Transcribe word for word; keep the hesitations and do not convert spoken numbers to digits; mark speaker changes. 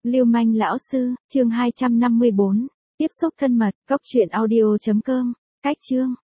Speaker 1: Lưu manh lão sư, chương hai trăm năm mươi bốn. Tiếp xúc thân mật, góc truyện audio chấm com. Cách chương.